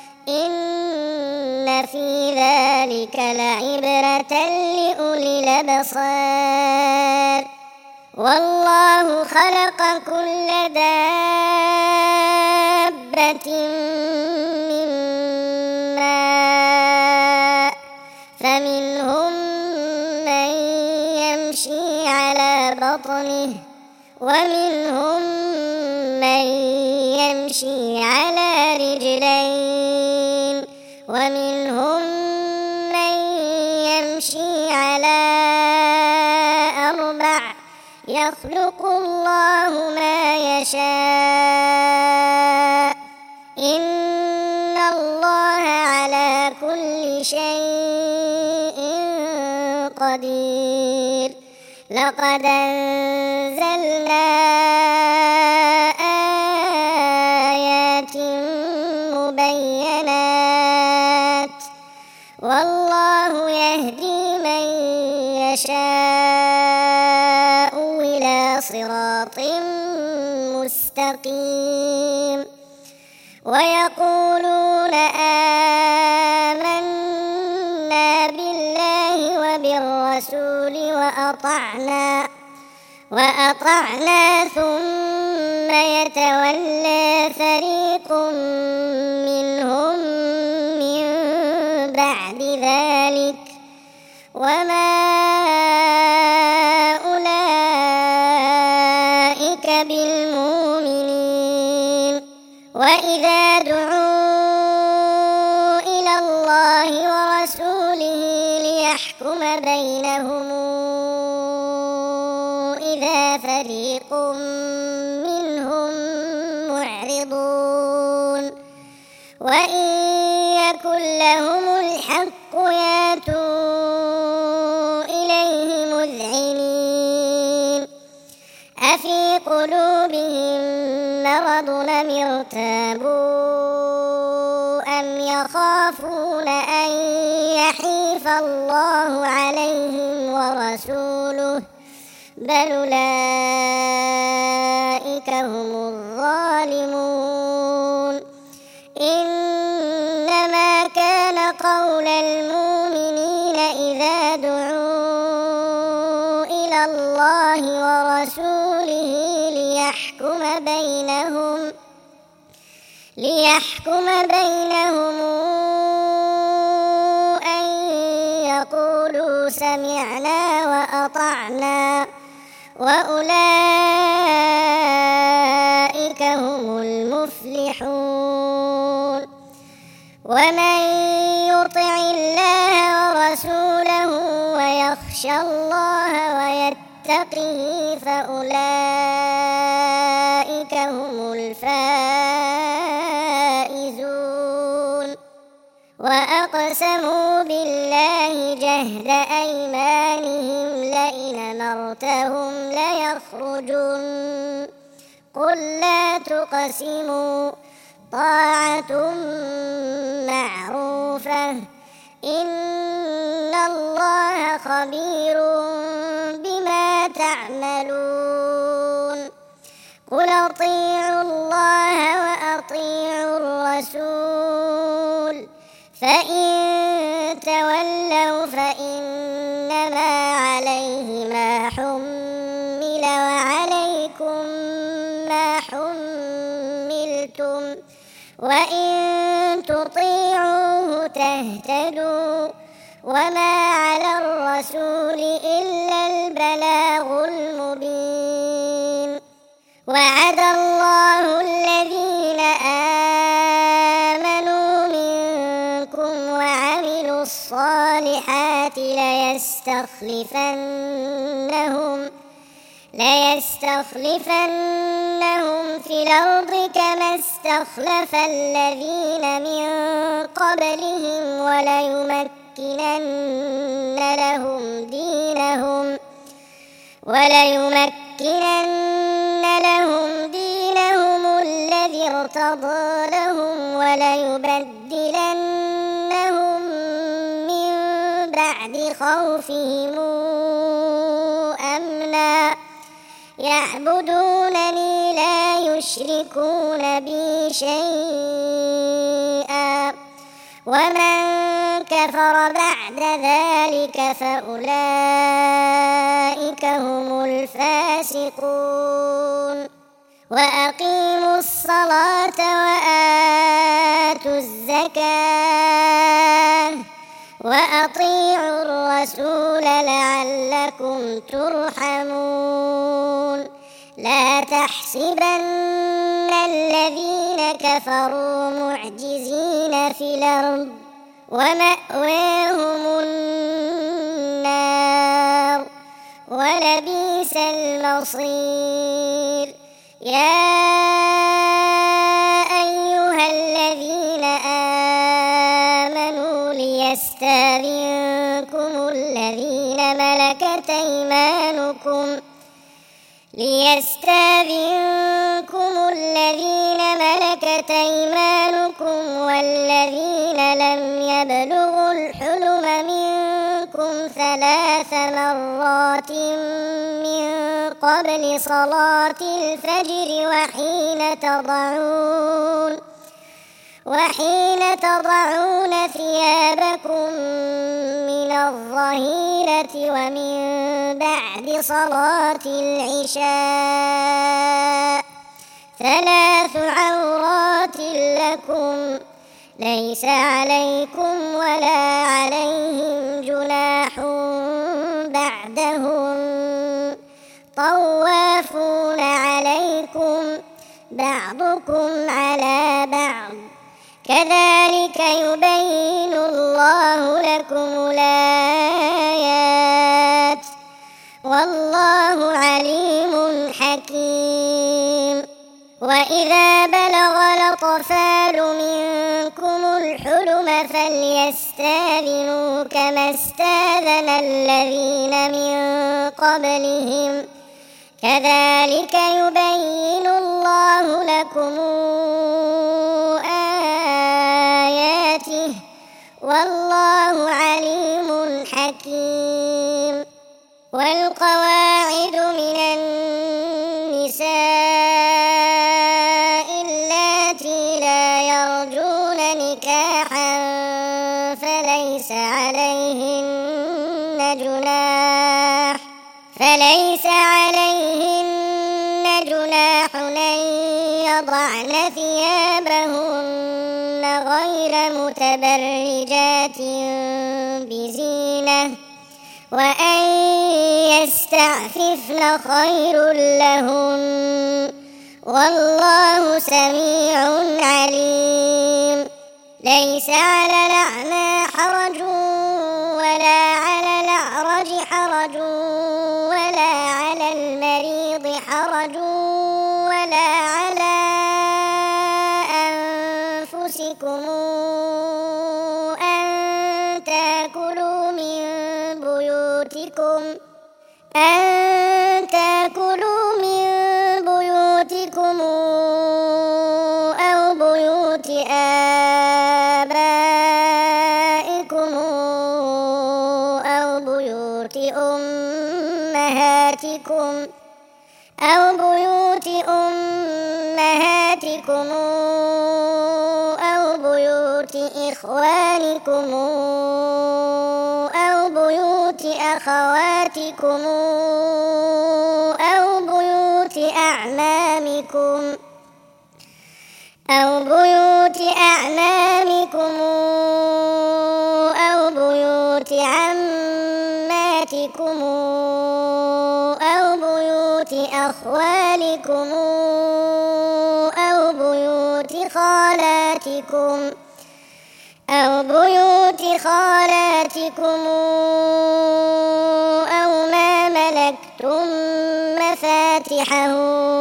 إن في ذلك لعبرة لأولي الأبصار والله خلق كل دابة من ماء فمنهم من يمشي على بطنه ومنهم من يمشي على رجلين ومنهم من يمشي على أربع يخلق الله ما يشاء إن الله على كل شيء قدير لقد أنزلنا آيات مبينات والله يهدي من يشاء إلى صراط مستقيم ويقولون آمنا بالله وبالرسول وأطعنا ثم يتولى فريق منهم من بعد ذلك وما أولئك بالمؤمنين وإذا دعوا إلى الله ورسوله ليحكم بينهم إذا فريق منهم معرضون وإن يكن لهم الحق ياتوا إليه مذعنين أفي قلوبهم مرض أم ارتابوا أم يخافون أن يحيف الله عليهم ورسوله بل أولئك هم الظالمون إنما كان قول المؤمنين إذا دعوا إلى الله ورسوله ليحكم بينهم أن يقولوا سمعنا وأطعنا وأولئك هم المفلحون ومن يطع الله ورسوله ويخشى الله ويتقه فأولئك هم الفائزون وأقسموا بالله جهد أيمانهم لئن أمرتهم ليخرجن قل لا تقسموا طاعة معروفة إن الله خبير بما تعملون قل أطيعوا الله وأطيعوا الرسول فإن تولوا فإنما عليه ما حمل وعليكم ما حملتم وإن تطيعوه تهتدوا وما على الرسول إلا البلاغ المبين وعد الله الذين آمنوا منكم وعملوا الصالحات ليستخلفنهم في الأرض كما استخلف الذين من قبلهم وليمكنن لهم دينهم الذي ارتضى لهم وليبدلنهم من بعد خوفهم أمنا يعبدونني لا يشركون بي شيئا ومن كفر بعد ذلك فأولئك هم الفاسقون وأقيموا الصلاة وآتوا الزكاة وأطيعوا الرسول لعلكم ترحمون لا تحسبن الذين كفروا معجزين في الأرض ومأواهم النار ولبئس المصير يا أيها الذين آمنوا ليستأذنكم الذين ملكت أيمانكم والذين لم يبلغوا الحلم منكم 3 مرات من قبل صلاة الفجر وحين تضعون ثيابكم من الظهيرة ومن بعد صلاة العشاء 3 عورات لكم ليس عليكم ولا عليهم جناح بعدهم طوافون عليكم بعضكم على بعض كذلك يبين الله لكم الآيات والله عليم حكيم وإذا بلغ الأطفال منكم الحلم فليستأذنوا كما استأذن الذين من قبلهم كذلك يبين الله لكم آياته والله عليم حكيم والقواعد من النساء اللاتي لا يرجون نكاحا فليس عليهن جناح أن يضعن ثيابهن غير متبرجات بزينة وأن يستعففن خير لهن والله سميع عليم ليس على الأعمى حرج ولا على الأعرج حرج ولا على المريض حرج ولا على أنفسكم أن تأكلوا من بيوتكم أو بيوت آبائكم أو بيوت أمهاتكم أو بيوت إخوانكم أو بيوت أخواتكم أو بيوت أعمامكم أو بيوت عماتكم أو بيوت أخوالكم أو بيوت خالاتكم أو ما ملكتم مفاتحه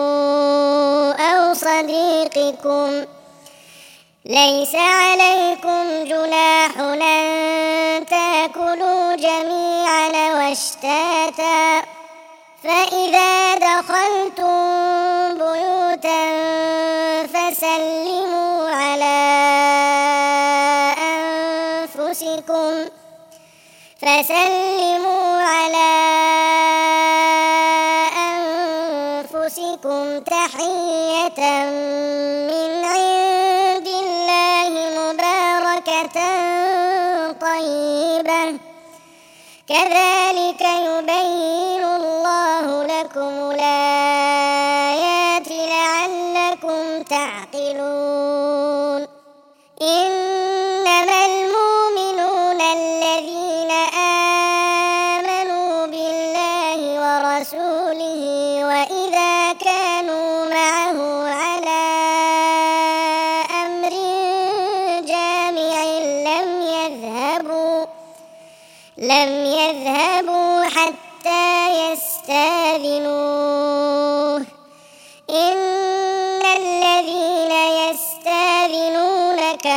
أو صديقكم. ليس عليكم جناح أن تأكلوا جميعا واشتاتا، فإذا دخلتم بيوتا فسلموا على أنفسكم تحية من عند الله مباركة طيبة، كذلك يبين الله لكم الآيات لعلكم تعقلون. إنما المؤمنون الذين آمنوا بالله ورسوله وإذا كانوا معه على أمر جامع لم يذهبوا حتى يستأذنوه. إن الذين يستأذنونك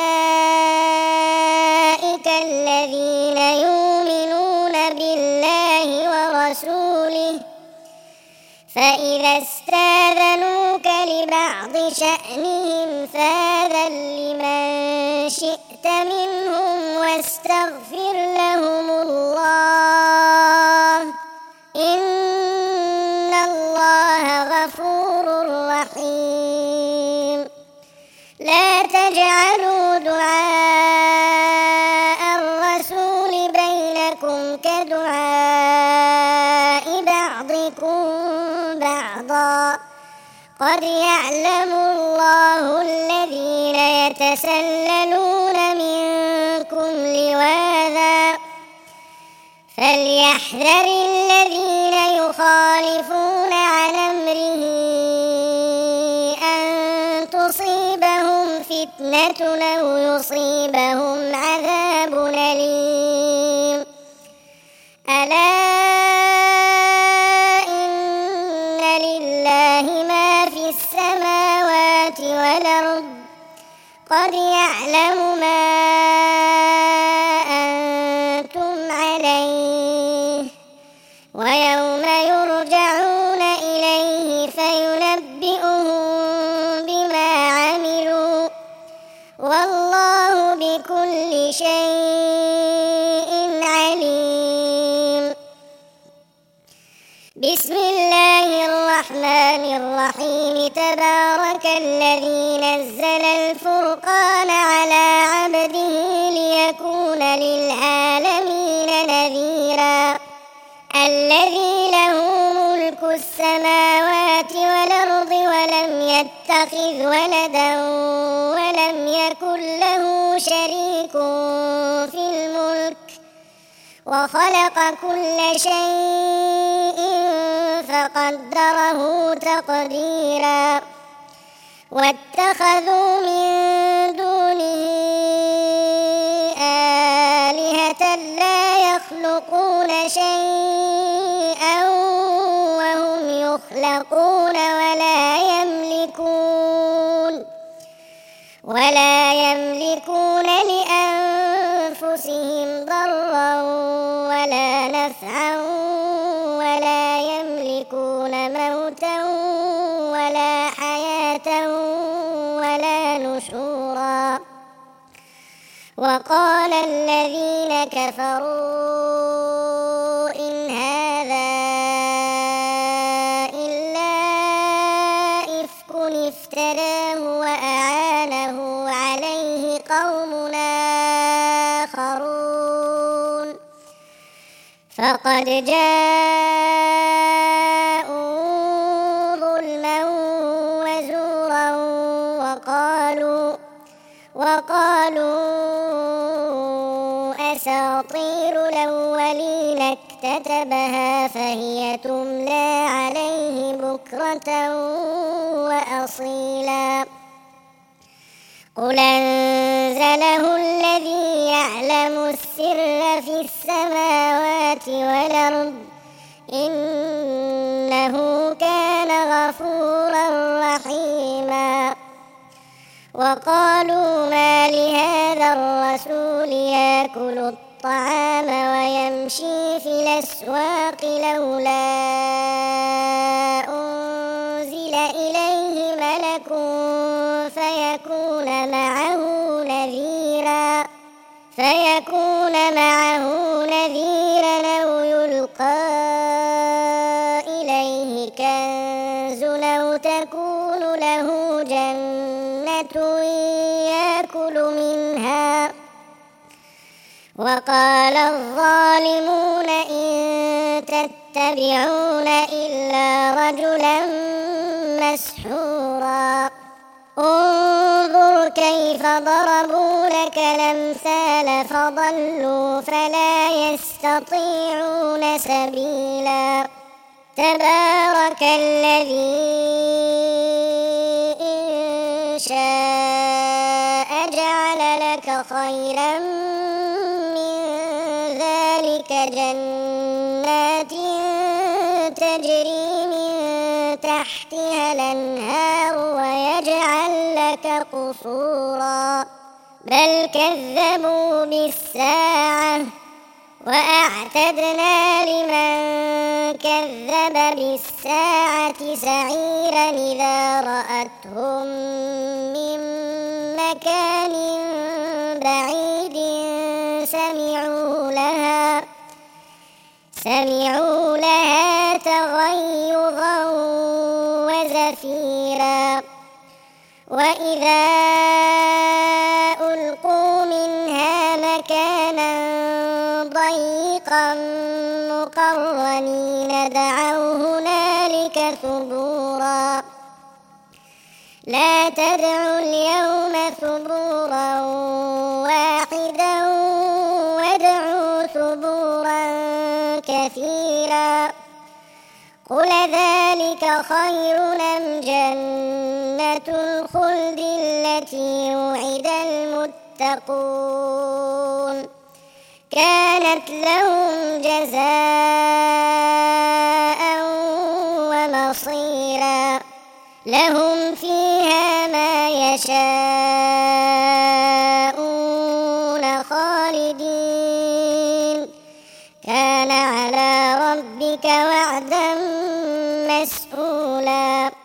أولئك الذين يؤمنون بالله ورسوله، فإذا استأذنوك لبعض شأنهم فأذن لمن شئت منهم واستغفر لهم الله، إن الله غفور رحيم. لا تجعلوا دعاء الرسول بينكم كدعاء بعضكم بعضا، قد يعلم الله الذين يتسللون منكم لواذا، فليحذر الذين يخالفون عن أمره أن تصيبهم فتنة أو يصيبهم عذاب أليم. ألا إن لله ما في السماوات والأرض، قد يعلم ما أنتم عليه، ويوم يرجعون إليه فينبئهم بما عملوا، والله بكل شيء عليم. بسم الله الرحمن الرحيم. تبارك الذي نزل الفرقان على عبده ليكون للعالمين نذيرا، الذي له ملك السماوات والأرض ولم يتخذ ولدا ولم يكن له شريك في الملك، وخلق كل شيء فقدره تقديرا. واتخذوا من دونه آلهة لا يخلقون شيئا وهم يخلقون ولا يملكون لأنفسهم ضرا ولا نفعا مسحورا وقال الذين كفروا إن هذا إلا إفك افتراه وأعانه عليه قوم آخرون فقد جاءوا ظلما وزورا وقالوا أساطير الأولين اكتتبها فهي تملى عليه بكرة وأصيلا قل أنزله الذي يعلم السر في السماوات والأرض إنه كان غفورا رحيما وقالوا ما لهذا الرسول يأكل الطعام ويمشي في الأسواق لولا أنزل إليه ملك فيكون معه نذيرا أو يلقى إليه كنز أو تكون له جنة يأكل منها وقال الظالمون إن تتبعون إلا رجلا مسحورا انظر كيف ضربوا لك الأمثال فضلوا فلا يستطيعون سبيلا تبارك الذي إن شاء جعل لك خيرا من ذلك جنات تجري من تحتها الأنهار ويجعل لك قصورا بل كذبوا بالساعة وأعتدنا لمن كذب بالساعة سعيرا إذا رأتهم من مكان بعيد سمعوا لها تغيظا وزفيرا وإذا ألقوا منها مكانا ضيقا مقرنين دعوا هنالك ثبورا لا تدعوا اليوم ثبورا واحدا وادعوا ثبورا كثيرا قل ذلك خير أم جنة الخلد التي وعد المتقون كانت لهم جزاء ومصيرا لهم فيها ما يشاءون خالدين كان على ربك وعدا مسئولا